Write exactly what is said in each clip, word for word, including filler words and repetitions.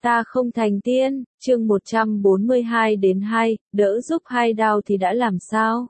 Ta không thành tiên, chương một trăm bốn mươi hai đến hai, đỡ giúp hai đau thì đã làm sao?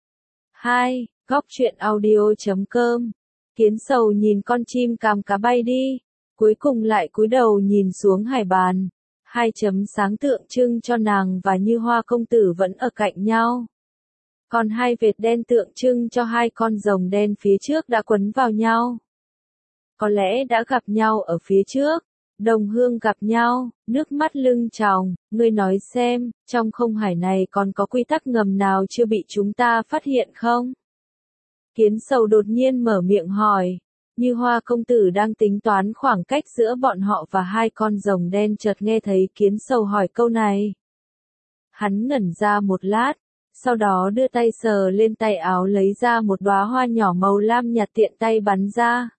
hai. Góc truyện audio chấm com. Kiến sầu nhìn con chim càm cá bay đi, cuối cùng lại cúi đầu nhìn xuống hải bàn. Hai chấm sáng tượng trưng cho nàng và Như Hoa công tử vẫn ở cạnh nhau. Còn hai vệt đen tượng trưng cho hai con rồng đen phía trước đã quấn vào nhau. Có lẽ đã gặp nhau ở phía trước. Đồng hương gặp nhau, nước mắt lưng tròng, ngươi nói xem, trong không hải này còn có quy tắc ngầm nào chưa bị chúng ta phát hiện không? Kiến sầu đột nhiên mở miệng hỏi, Như Hoa công tử đang tính toán khoảng cách giữa bọn họ và hai con rồng đen chợt nghe thấy kiến sầu hỏi câu này. Hắn ngẩn ra một lát, sau đó đưa tay sờ lên tay áo lấy ra một đóa hoa nhỏ màu lam nhạt tiện tay bắn ra.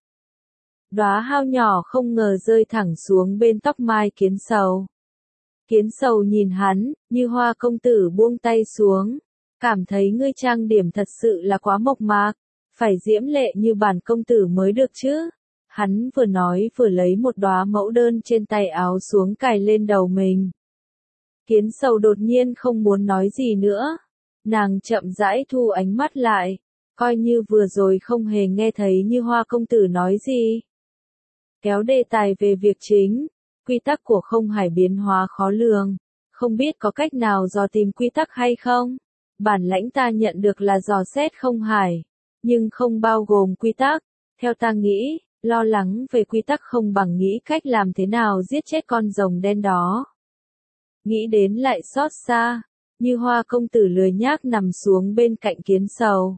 Đóa hao nhỏ không ngờ rơi thẳng xuống bên tóc mai kiến sầu. Kiến sầu nhìn hắn, Như Hoa công tử buông tay xuống, cảm thấy ngươi trang điểm thật sự là quá mộc mạc, phải diễm lệ như bản công tử mới được chứ. Hắn vừa nói vừa lấy một đóa mẫu đơn trên tay áo xuống cài lên đầu mình. Kiến sầu đột nhiên không muốn nói gì nữa, nàng chậm rãi thu ánh mắt lại, coi như vừa rồi không hề nghe thấy Như Hoa công tử nói gì. Kéo đề tài về việc chính, quy tắc của không hải biến hóa khó lường, không biết có cách nào dò tìm quy tắc hay không? Bản lãnh ta nhận được là dò xét không hải, nhưng không bao gồm quy tắc. Theo ta nghĩ, lo lắng về quy tắc không bằng nghĩ cách làm thế nào giết chết con rồng đen đó. Nghĩ đến lại xót xa, Như Hoa công tử lười nhác nằm xuống bên cạnh kiến sầu.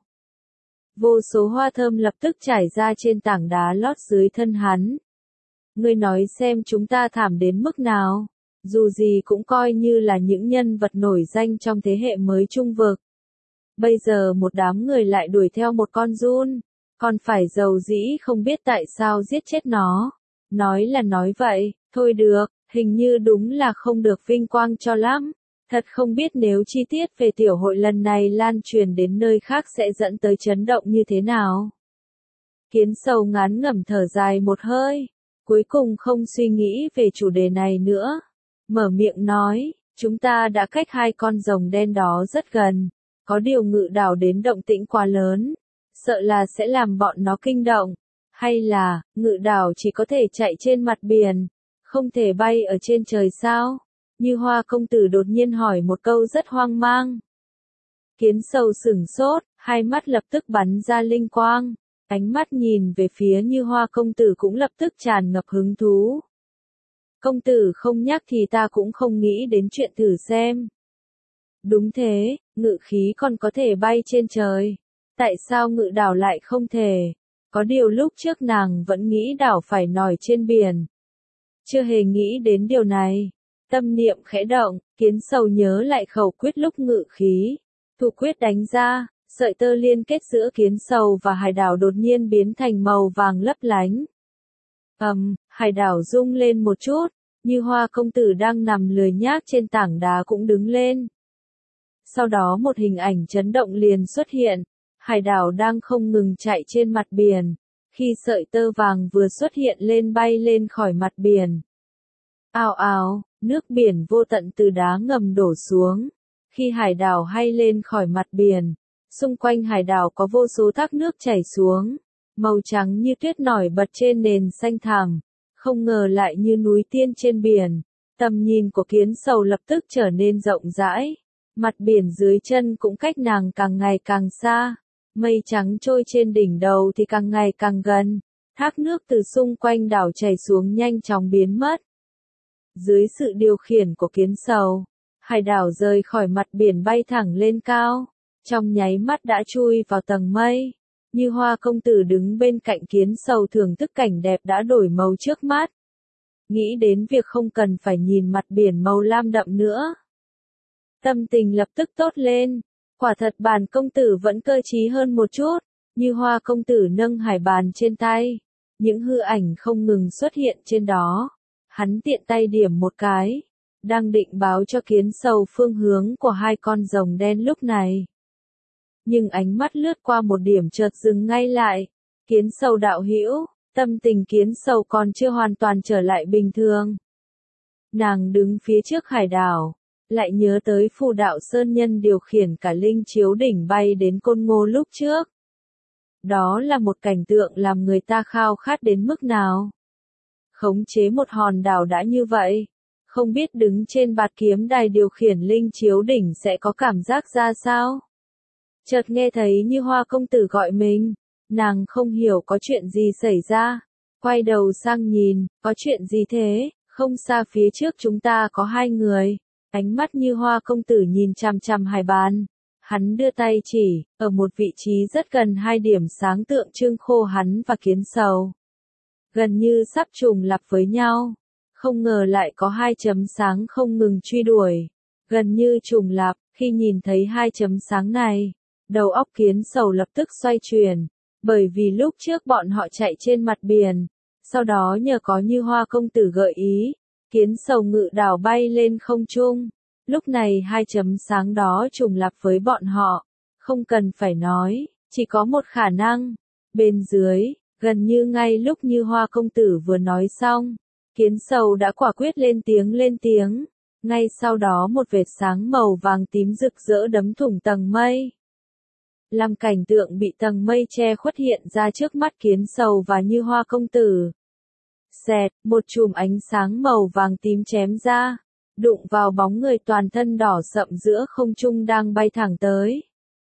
Vô số hoa thơm lập tức trải ra trên tảng đá lót dưới thân hắn. Ngươi nói xem chúng ta thảm đến mức nào, dù gì cũng coi như là những nhân vật nổi danh trong thế hệ mới trung vực. Bây giờ một đám người lại đuổi theo một con giun, còn phải giàu dĩ không biết tại sao giết chết nó. Nói là nói vậy, thôi được, hình như đúng là không được vinh quang cho lắm. Thật không biết nếu chi tiết về tiểu hội lần này lan truyền đến nơi khác sẽ dẫn tới chấn động như thế nào. Kiến sầu ngán ngẩm thở dài một hơi. Cuối cùng không suy nghĩ về chủ đề này nữa. Mở miệng nói, chúng ta đã cách hai con rồng đen đó rất gần. Có điều ngự đảo đến động tĩnh quá lớn. Sợ là sẽ làm bọn nó kinh động. Hay là, ngự đảo chỉ có thể chạy trên mặt biển. Không thể bay ở trên trời sao? Như Hoa công tử đột nhiên hỏi một câu rất hoang mang. Kiến sầu sửng sốt, hai mắt lập tức bắn ra linh quang. Ánh mắt nhìn về phía Như Hoa công tử cũng lập tức tràn ngập hứng thú. Công tử không nhắc thì ta cũng không nghĩ đến chuyện thử xem. Đúng thế, ngự khí còn có thể bay trên trời. Tại sao ngự đảo lại không thể? Có điều lúc trước nàng vẫn nghĩ đảo phải nổi trên biển. Chưa hề nghĩ đến điều này. Tâm niệm khẽ động, kiến sầu nhớ lại khẩu quyết lúc ngự khí. Thủ quyết đánh ra. Sợi tơ liên kết giữa kiến sầu và hải đảo đột nhiên biến thành màu vàng lấp lánh. Ầm, um, hải đảo rung lên một chút, Như Hoa công tử đang nằm lười nhác trên tảng đá cũng đứng lên. Sau đó một hình ảnh chấn động liền xuất hiện, hải đảo đang không ngừng chạy trên mặt biển, khi sợi tơ vàng vừa xuất hiện lên bay lên khỏi mặt biển. Ào ào, nước biển vô tận từ đá ngầm đổ xuống, khi hải đảo hay lên khỏi mặt biển. Xung quanh hải đảo có vô số thác nước chảy xuống, màu trắng như tuyết nổi bật trên nền xanh thẳm, không ngờ lại như núi tiên trên biển. Tầm nhìn của kiến sầu lập tức trở nên rộng rãi, mặt biển dưới chân cũng cách nàng càng ngày càng xa, mây trắng trôi trên đỉnh đầu thì càng ngày càng gần, thác nước từ xung quanh đảo chảy xuống nhanh chóng biến mất. Dưới sự điều khiển của kiến sầu, hải đảo rời khỏi mặt biển bay thẳng lên cao. Trong nháy mắt đã chui vào tầng mây. Như Hoa công tử đứng bên cạnh kiến sầu thưởng thức cảnh đẹp đã đổi màu trước mắt. Nghĩ đến việc không cần phải nhìn mặt biển màu lam đậm nữa. Tâm tình lập tức tốt lên. Quả thật bản công tử vẫn cơ trí hơn một chút. Như Hoa công tử nâng hải bàn trên tay. Những hư ảnh không ngừng xuất hiện trên đó. Hắn tiện tay điểm một cái. Đang định báo cho kiến sầu phương hướng của hai con rồng đen lúc này. Nhưng ánh mắt lướt qua một điểm chợt dừng ngay lại. Kiến sầu đạo hữu, tâm tình kiến sầu còn chưa hoàn toàn trở lại bình thường. Nàng đứng phía trước hải đảo, lại nhớ tới phù đạo sơn nhân điều khiển cả linh chiếu đỉnh bay đến Côn Ngô lúc trước. Đó là một cảnh tượng làm người ta khao khát đến mức nào. Khống chế một hòn đảo đã như vậy, không biết đứng trên bạt kiếm đài điều khiển linh chiếu đỉnh sẽ có cảm giác ra sao. Chợt nghe thấy Như Hoa công tử gọi mình, nàng không hiểu có chuyện gì xảy ra, quay đầu sang nhìn, có chuyện gì thế, không xa phía trước chúng ta có hai người. Ánh mắt Như Hoa công tử nhìn chằm chằm hải bàn, hắn đưa tay chỉ, ở một vị trí rất gần hai điểm sáng tượng trưng khô hắn và kiến sầu. Gần như sắp trùng lặp với nhau, không ngờ lại có hai chấm sáng không ngừng truy đuổi, gần như trùng lặp. Khi nhìn thấy hai chấm sáng này, đầu óc kiến sầu lập tức xoay chuyển, bởi vì lúc trước bọn họ chạy trên mặt biển, sau đó nhờ có Như Hoa công tử gợi ý, kiến sầu ngự đảo bay lên không trung. Lúc này hai chấm sáng đó trùng lặp với bọn họ, không cần phải nói, chỉ có một khả năng. Bên dưới, gần như ngay lúc Như Hoa công tử vừa nói xong, kiến sầu đã quả quyết lên tiếng lên tiếng. Ngay sau đó một vệt sáng màu vàng tím rực rỡ đấm thủng tầng mây. Làm cảnh tượng bị tầng mây che khuất hiện ra trước mắt kiến sầu và Như Hoa công tử. Xẹt, một chùm ánh sáng màu vàng tím chém ra, đụng vào bóng người toàn thân đỏ sậm giữa không trung đang bay thẳng tới.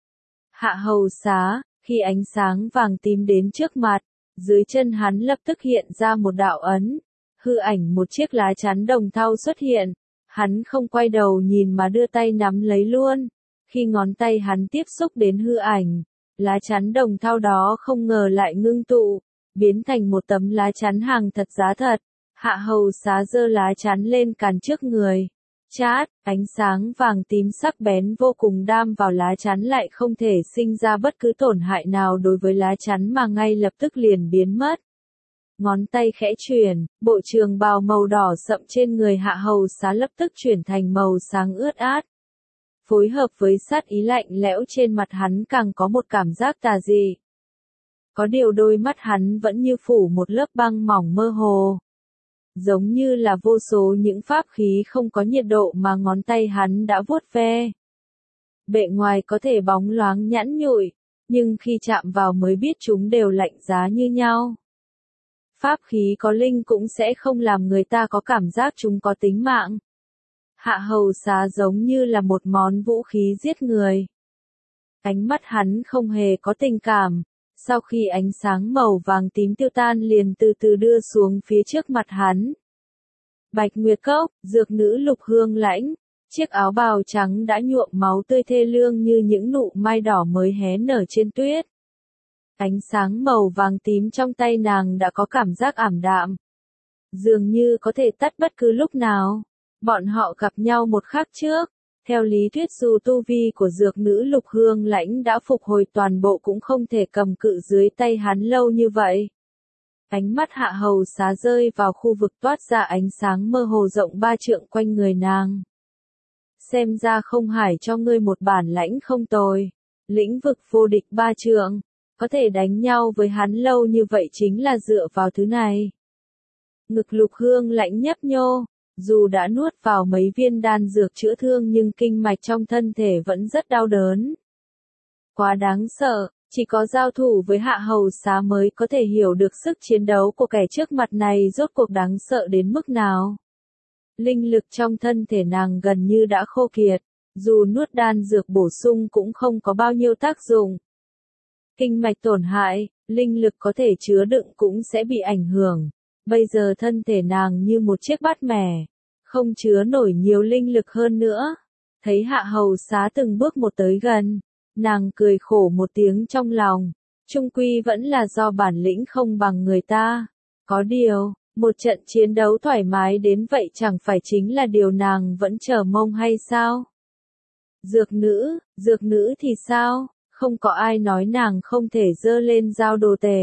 Hạ hầu xá, khi ánh sáng vàng tím đến trước mặt, dưới chân hắn lập tức hiện ra một đạo ấn, hư ảnh một chiếc lá chắn đồng thau xuất hiện, hắn không quay đầu nhìn mà đưa tay nắm lấy luôn. Khi ngón tay hắn tiếp xúc đến hư ảnh, lá chắn đồng thau đó không ngờ lại ngưng tụ, biến thành một tấm lá chắn hàng thật giá thật. Hạ hầu xá giơ lá chắn lên cản trước người. Chát, ánh sáng vàng tím sắc bén vô cùng đam vào lá chắn lại không thể sinh ra bất cứ tổn hại nào đối với lá chắn mà ngay lập tức liền biến mất. Ngón tay khẽ chuyển, bộ trường bào màu đỏ sậm trên người hạ hầu xá lập tức chuyển thành màu sáng ướt át. Phối hợp với sát ý lạnh lẽo trên mặt hắn càng có một cảm giác tà dị. Có điều đôi mắt hắn vẫn như phủ một lớp băng mỏng mơ hồ. Giống như là vô số những pháp khí không có nhiệt độ mà ngón tay hắn đã vuốt ve. Bề ngoài có thể bóng loáng nhẵn nhụi, nhưng khi chạm vào mới biết chúng đều lạnh giá như nhau. Pháp khí có linh cũng sẽ không làm người ta có cảm giác chúng có tính mạng. Hạ hầu xá giống như là một món vũ khí giết người. Ánh mắt hắn không hề có tình cảm. Sau khi ánh sáng màu vàng tím tiêu tan liền từ từ đưa xuống phía trước mặt hắn. Bạch Nguyệt Cốc, dược nữ Lục Hương Lãnh, chiếc áo bào trắng đã nhuộm máu tươi thê lương như những nụ mai đỏ mới hé nở trên tuyết. Ánh sáng màu vàng tím trong tay nàng đã có cảm giác ảm đạm. Dường như có thể tắt bất cứ lúc nào. Bọn họ gặp nhau một khắc trước. Theo lý thuyết dù tu vi của dược nữ Lục Hương Lãnh đã phục hồi toàn bộ cũng không thể cầm cự dưới tay hắn lâu như vậy. Ánh mắt hạ hầu xá rơi vào khu vực toát ra ánh sáng mơ hồ rộng ba trượng quanh người nàng. Xem ra không hải cho ngươi một bản lãnh không tồi. Lĩnh vực vô địch ba trượng. Có thể đánh nhau với hắn lâu như vậy chính là dựa vào thứ này. Ngực Lục Hương Lãnh nhấp nhô. Dù đã nuốt vào mấy viên đan dược chữa thương nhưng kinh mạch trong thân thể vẫn rất đau đớn. Quá đáng sợ, chỉ có giao thủ với hạ hầu xá mới có thể hiểu được sức chiến đấu của kẻ trước mặt này rốt cuộc đáng sợ đến mức nào. Linh lực trong thân thể nàng gần như đã khô kiệt, dù nuốt đan dược bổ sung cũng không có bao nhiêu tác dụng. Kinh mạch tổn hại, linh lực có thể chứa đựng cũng sẽ bị ảnh hưởng. Bây giờ thân thể nàng như một chiếc bát mẻ, không chứa nổi nhiều linh lực hơn nữa. Thấy hạ hầu xá từng bước một tới gần, nàng cười khổ một tiếng trong lòng. Trung quy vẫn là do bản lĩnh không bằng người ta. Có điều, một trận chiến đấu thoải mái đến vậy chẳng phải chính là điều nàng vẫn chờ mong hay sao? Dược nữ, dược nữ thì sao? Không có ai nói nàng không thể dơ lên giao đồ tề.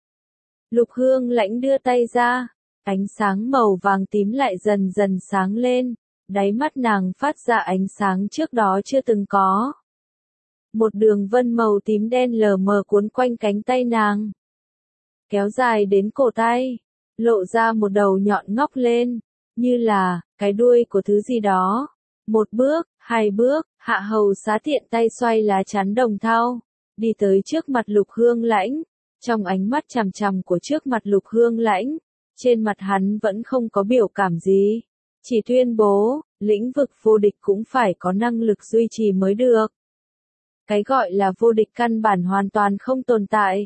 Lục Hương Lãnh đưa tay ra, ánh sáng màu vàng tím lại dần dần sáng lên, đáy mắt nàng phát ra ánh sáng trước đó chưa từng có. Một đường vân màu tím đen lờ mờ cuốn quanh cánh tay nàng, kéo dài đến cổ tay, lộ ra một đầu nhọn ngóc lên, như là, cái đuôi của thứ gì đó. Một bước, hai bước, Hạ Hầu Xá tiện tay xoay lá chắn đồng thau, đi tới trước mặt Lục Hương Lãnh. Trong ánh mắt chằm chằm của trước mặt Lục Hương Lãnh, trên mặt hắn vẫn không có biểu cảm gì. Chỉ tuyên bố, lĩnh vực vô địch cũng phải có năng lực duy trì mới được. Cái gọi là vô địch căn bản hoàn toàn không tồn tại.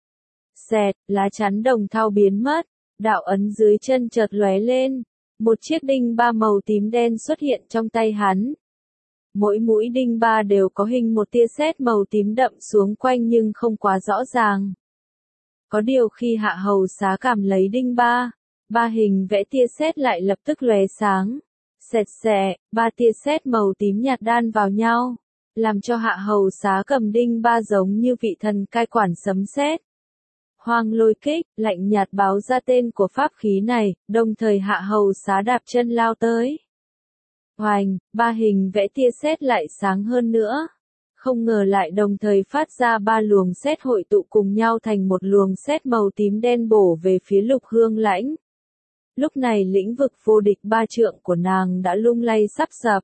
Xẹt, lá chắn đồng thau biến mất, đạo ấn dưới chân chợt lóe lên, một chiếc đinh ba màu tím đen xuất hiện trong tay hắn. Mỗi mũi đinh ba đều có hình một tia sét màu tím đậm xuống quanh nhưng không quá rõ ràng. Có điều khi Hạ Hầu Xá cảm lấy đinh ba, ba hình vẽ tia sét lại lập tức lóe sáng. Xẹt xẹ, ba tia sét màu tím nhạt đan vào nhau, làm cho Hạ Hầu Xá cầm đinh ba giống như vị thần cai quản sấm sét. Hoang Lôi Kích, lạnh nhạt báo ra tên của pháp khí này, đồng thời Hạ Hầu Xá đạp chân lao tới. Hoành, ba hình vẽ tia sét lại sáng hơn nữa. Không ngờ lại đồng thời phát ra ba luồng sét hội tụ cùng nhau thành một luồng sét màu tím đen bổ về phía Lục Hương Lãnh. Lúc này lĩnh vực vô địch ba trượng của nàng đã lung lay sắp sập.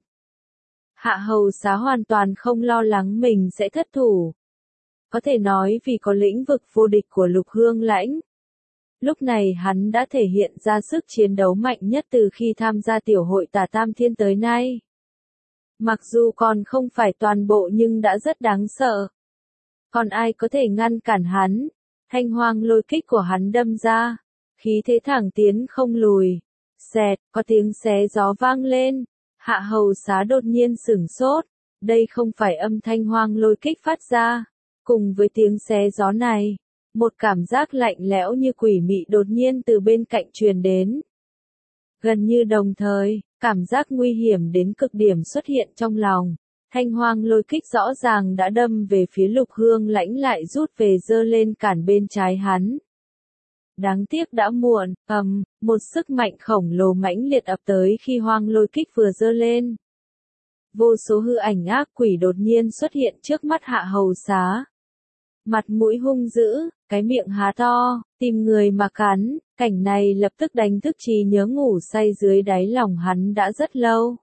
Hạ Hầu Xá hoàn toàn không lo lắng mình sẽ thất thủ. Có thể nói vì có lĩnh vực vô địch của Lục Hương Lãnh. Lúc này hắn đã thể hiện ra sức chiến đấu mạnh nhất từ khi tham gia tiểu hội Tà Tam Thiên tới nay. Mặc dù còn không phải toàn bộ nhưng đã rất đáng sợ. Còn ai có thể ngăn cản hắn? Thanh Hoang Lôi Kích của hắn đâm ra, khí thế thẳng tiến không lùi. Xẹt, có tiếng xé gió vang lên. Hạ Hầu Xá đột nhiên sửng sốt. Đây không phải âm thanh Hoang Lôi Kích phát ra. Cùng với tiếng xé gió này, một cảm giác lạnh lẽo như quỷ mị đột nhiên từ bên cạnh truyền đến. Gần như đồng thời, cảm giác nguy hiểm đến cực điểm xuất hiện trong lòng. Thanh Hoang Lôi Kích rõ ràng đã đâm về phía Lục Hương Lãnh lại rút về giơ lên cản bên trái hắn. Đáng tiếc đã muộn, ầm, một sức mạnh khổng lồ mãnh liệt ập tới khi Hoang Lôi Kích vừa giơ lên. Vô số hư ảnh ác quỷ đột nhiên xuất hiện trước mắt Hạ Hầu Xá. Mặt mũi hung dữ, cái miệng há to, tìm người mà cắn, cảnh này lập tức đánh thức trí nhớ ngủ say dưới đáy lòng hắn đã rất lâu.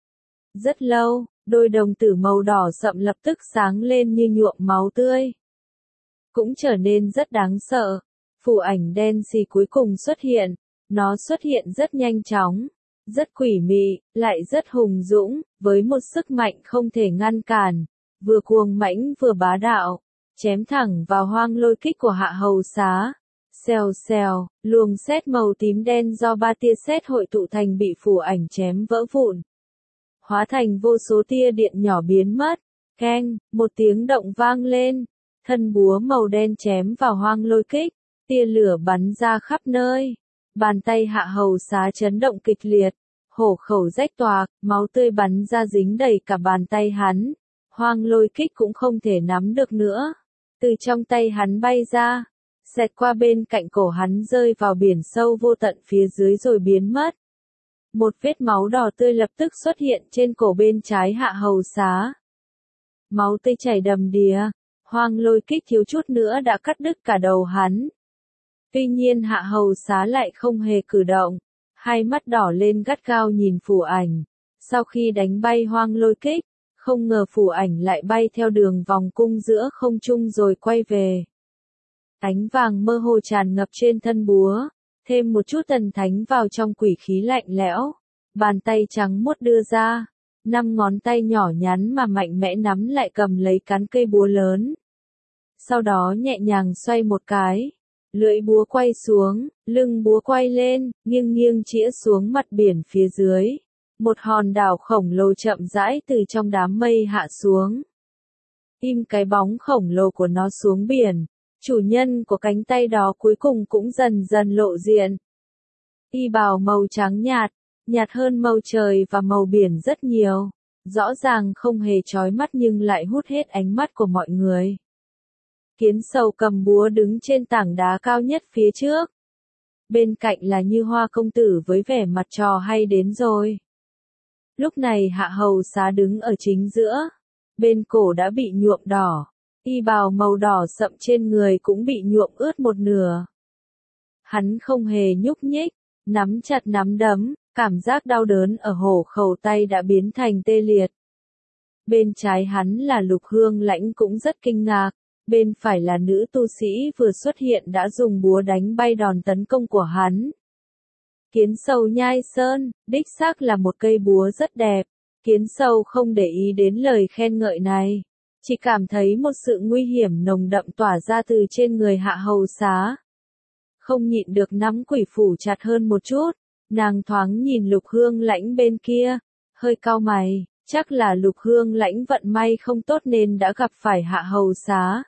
Rất lâu, đôi đồng tử màu đỏ sậm lập tức sáng lên như nhuộm máu tươi. Cũng trở nên rất đáng sợ, phù ảnh đen xì cuối cùng xuất hiện, nó xuất hiện rất nhanh chóng, rất quỷ mị, lại rất hùng dũng, với một sức mạnh không thể ngăn cản, vừa cuồng mãnh vừa bá đạo. Chém thẳng vào Hoang Lôi Kích của Hạ Hầu Xá. Xèo xèo, luồng sét màu tím đen do ba tia sét hội tụ thành bị phù ảnh chém vỡ vụn. Hóa thành vô số tia điện nhỏ biến mất. Keng, một tiếng động vang lên. Thân búa màu đen chém vào Hoang Lôi Kích. Tia lửa bắn ra khắp nơi. Bàn tay Hạ Hầu Xá chấn động kịch liệt. Hổ khẩu rách toạc, máu tươi bắn ra dính đầy cả bàn tay hắn. Hoang Lôi Kích cũng không thể nắm được nữa. Từ trong tay hắn bay ra, xẹt qua bên cạnh cổ hắn rơi vào biển sâu vô tận phía dưới rồi biến mất. Một vết máu đỏ tươi lập tức xuất hiện trên cổ bên trái Hạ Hầu Xá. Máu tươi chảy đầm đìa, Hoang Lôi Kích thiếu chút nữa đã cắt đứt cả đầu hắn. Tuy nhiên Hạ Hầu Xá lại không hề cử động, hai mắt đỏ lên gắt gao nhìn phù ảnh. Sau khi đánh bay Hoang Lôi Kích, không ngờ phù ảnh lại bay theo đường vòng cung giữa không trung rồi quay về. Ánh vàng mơ hồ tràn ngập trên thân búa, thêm một chút thần thánh vào trong quỷ khí lạnh lẽo. Bàn tay trắng muốt đưa ra, năm ngón tay nhỏ nhắn mà mạnh mẽ nắm lại cầm lấy cán cây búa lớn. Sau đó nhẹ nhàng xoay một cái, lưỡi búa quay xuống, lưng búa quay lên, nghiêng nghiêng chĩa xuống mặt biển phía dưới. Một hòn đảo khổng lồ chậm rãi từ trong đám mây hạ xuống. Im cái bóng khổng lồ của nó xuống biển, chủ nhân của cánh tay đó cuối cùng cũng dần dần lộ diện. Y bào màu trắng nhạt, nhạt hơn màu trời và màu biển rất nhiều, rõ ràng không hề chói mắt nhưng lại hút hết ánh mắt của mọi người. Kiến Sầu cầm búa đứng trên tảng đá cao nhất phía trước. Bên cạnh là Như Hoa công tử với vẻ mặt trò hay đến rồi. Lúc này Hạ Hầu Xá đứng ở chính giữa, bên cổ đã bị nhuộm đỏ, y bào màu đỏ sậm trên người cũng bị nhuộm ướt một nửa. Hắn không hề nhúc nhích, nắm chặt nắm đấm, Cảm giác đau đớn ở hổ khẩu tay đã biến thành tê liệt. Bên trái hắn là Lục Hương Lãnh cũng rất kinh ngạc, bên phải là nữ tu sĩ vừa xuất hiện đã dùng búa đánh bay đòn tấn công của hắn. Kiến sầu nhai sơn, đích xác là một cây búa rất đẹp. Kiến sầu không để ý đến lời khen ngợi này, chỉ cảm thấy một sự nguy hiểm nồng đậm tỏa ra từ trên người Hạ Hầu Xá. Không nhịn được nắm quỷ phủ chặt hơn một chút, nàng thoáng nhìn Lục Hương Lãnh bên kia, hơi cau mày, chắc là Lục Hương Lãnh vận may không tốt nên đã gặp phải Hạ Hầu Xá.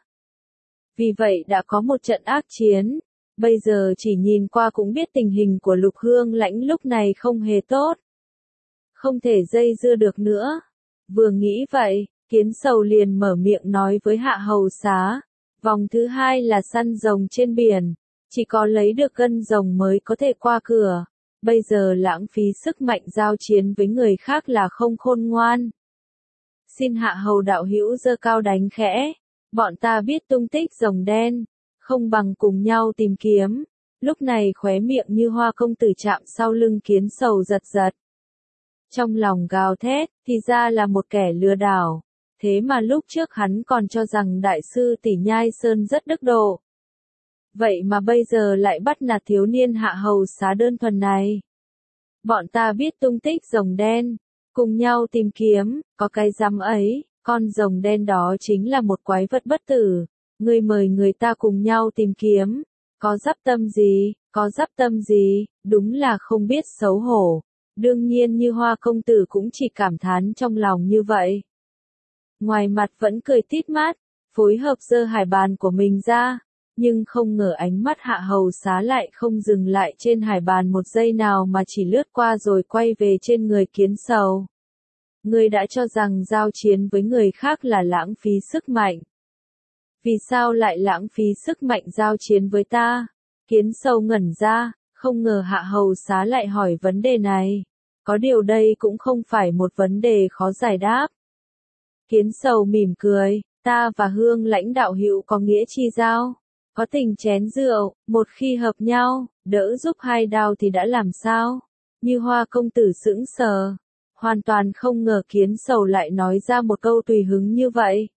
Vì vậy đã có một trận ác chiến, bây giờ chỉ nhìn qua cũng biết tình hình của Lục Hương Lãnh lúc này không hề tốt. Không thể dây dưa được nữa. Vừa nghĩ vậy, Kiến sầu liền mở miệng nói với Hạ Hầu Xá, vòng thứ hai là săn rồng trên biển, chỉ có lấy được gân rồng mới có thể qua cửa, bây giờ lãng phí sức mạnh giao chiến với người khác là không khôn ngoan. Xin Hạ Hầu đạo hữu giơ cao đánh khẽ, bọn ta biết tung tích rồng đen, không bằng cùng nhau tìm kiếm. Lúc này khóe miệng Như Hoa công tử chạm sau lưng Kiến sầu giật giật. Trong lòng gào thét, thì ra là một kẻ lừa đảo. Thế mà lúc trước hắn còn cho rằng đại sư tỷ Nhai Sơn rất đức độ. Vậy mà bây giờ lại bắt nạt thiếu niên Hạ Hầu Xá đơn thuần này. Bọn ta biết tung tích rồng đen, cùng nhau tìm kiếm, có cái rắm ấy, con rồng đen đó chính là một quái vật bất tử. Ngươi mời người ta cùng nhau tìm kiếm, có dắp tâm gì, có dắp tâm gì, đúng là không biết xấu hổ. Đương nhiên Như Hoa công tử cũng chỉ cảm thán trong lòng như vậy. Ngoài mặt vẫn cười tít mắt, phối hợp giơ hải bàn của mình ra, nhưng không ngờ ánh mắt Hạ Hầu Xá lại không dừng lại trên hải bàn một giây nào mà chỉ lướt qua rồi quay về trên người Kiến sầu. Ngươi đã cho rằng giao chiến với người khác là lãng phí sức mạnh. Vì sao lại lãng phí sức mạnh giao chiến với ta? Kiến sầu ngẩn ra, không ngờ Hạ Hầu Xá lại hỏi vấn đề này. Có điều đây cũng không phải một vấn đề khó giải đáp. Kiến sầu mỉm cười, ta và Hương Lãnh đạo hữu có nghĩa chi giao, có tình chén rượu, một khi hợp nhau, đỡ giúp hai đao thì đã làm sao? Như Hoa công tử sững sờ, hoàn toàn không ngờ Kiến sầu lại nói ra một câu tùy hứng như vậy.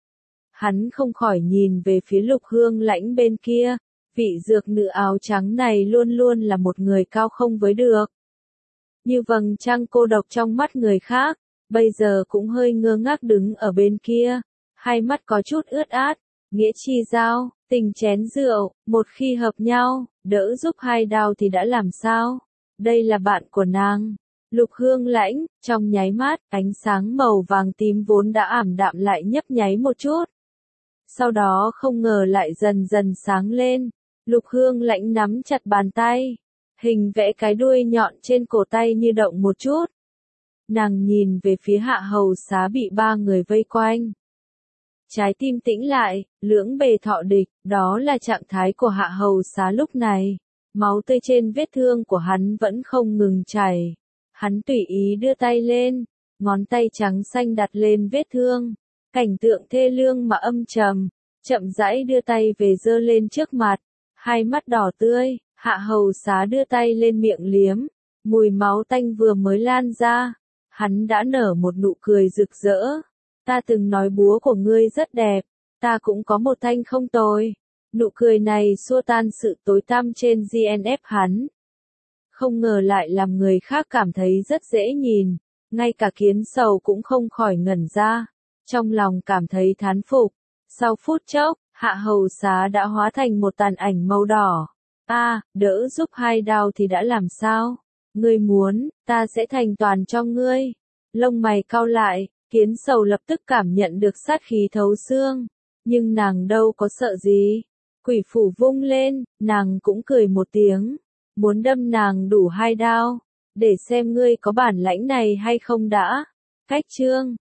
Hắn không khỏi nhìn về phía Lục Hương Lãnh bên kia, vị dược nữ áo trắng này luôn luôn là một người cao không với được. Như vầng trăng cô độc trong mắt người khác, bây giờ cũng hơi ngơ ngác đứng ở bên kia, hai mắt có chút ướt át, nghĩa chi giao, tình chén rượu, một khi hợp nhau, đỡ giúp hai đao thì đã làm sao? Đây là bạn của nàng. Lục Hương Lãnh, trong nháy mắt, ánh sáng màu vàng tím vốn đã ảm đạm lại nhấp nháy một chút. Sau đó không ngờ lại dần dần sáng lên, Lục Hương Lãnh nắm chặt bàn tay, hình vẽ cái đuôi nhọn trên cổ tay như động một chút. Nàng nhìn về phía Hạ Hầu Xá bị ba người vây quanh. Trái tim tĩnh lại, lưỡng bề thọ địch, đó là trạng thái của Hạ Hầu Xá lúc này. Máu tươi trên vết thương của hắn vẫn không ngừng chảy. Hắn tùy ý đưa tay lên, ngón tay trắng xanh đặt lên vết thương. Cảnh tượng thê lương mà âm trầm, chậm rãi đưa tay về giơ lên trước mặt. Hai mắt đỏ tươi, Hạ Hầu Xá đưa tay lên miệng liếm. Mùi máu tanh vừa mới lan ra. Hắn đã nở một nụ cười rực rỡ. Ta từng nói búa của ngươi rất đẹp, ta cũng có một thanh không tồi. Nụ cười này xua tan sự tối tăm trên giê en ép hắn. Không ngờ lại làm người khác cảm thấy rất dễ nhìn, ngay cả Kiến sầu cũng không khỏi ngẩn ra. Trong lòng cảm thấy thán phục. Sau phút chốc, Hạ Hầu Xá đã hóa thành một tàn ảnh màu đỏ. Ta, đỡ giúp hai đao thì đã làm sao? Ngươi muốn, ta sẽ thành toàn cho ngươi. Lông mày cau lại, Kiến sầu lập tức cảm nhận được sát khí thấu xương. Nhưng nàng đâu có sợ gì. Quỷ phủ vung lên, nàng cũng cười một tiếng. Muốn đâm nàng đủ hai đao. Để xem ngươi có bản lãnh này hay không đã. Cách chương.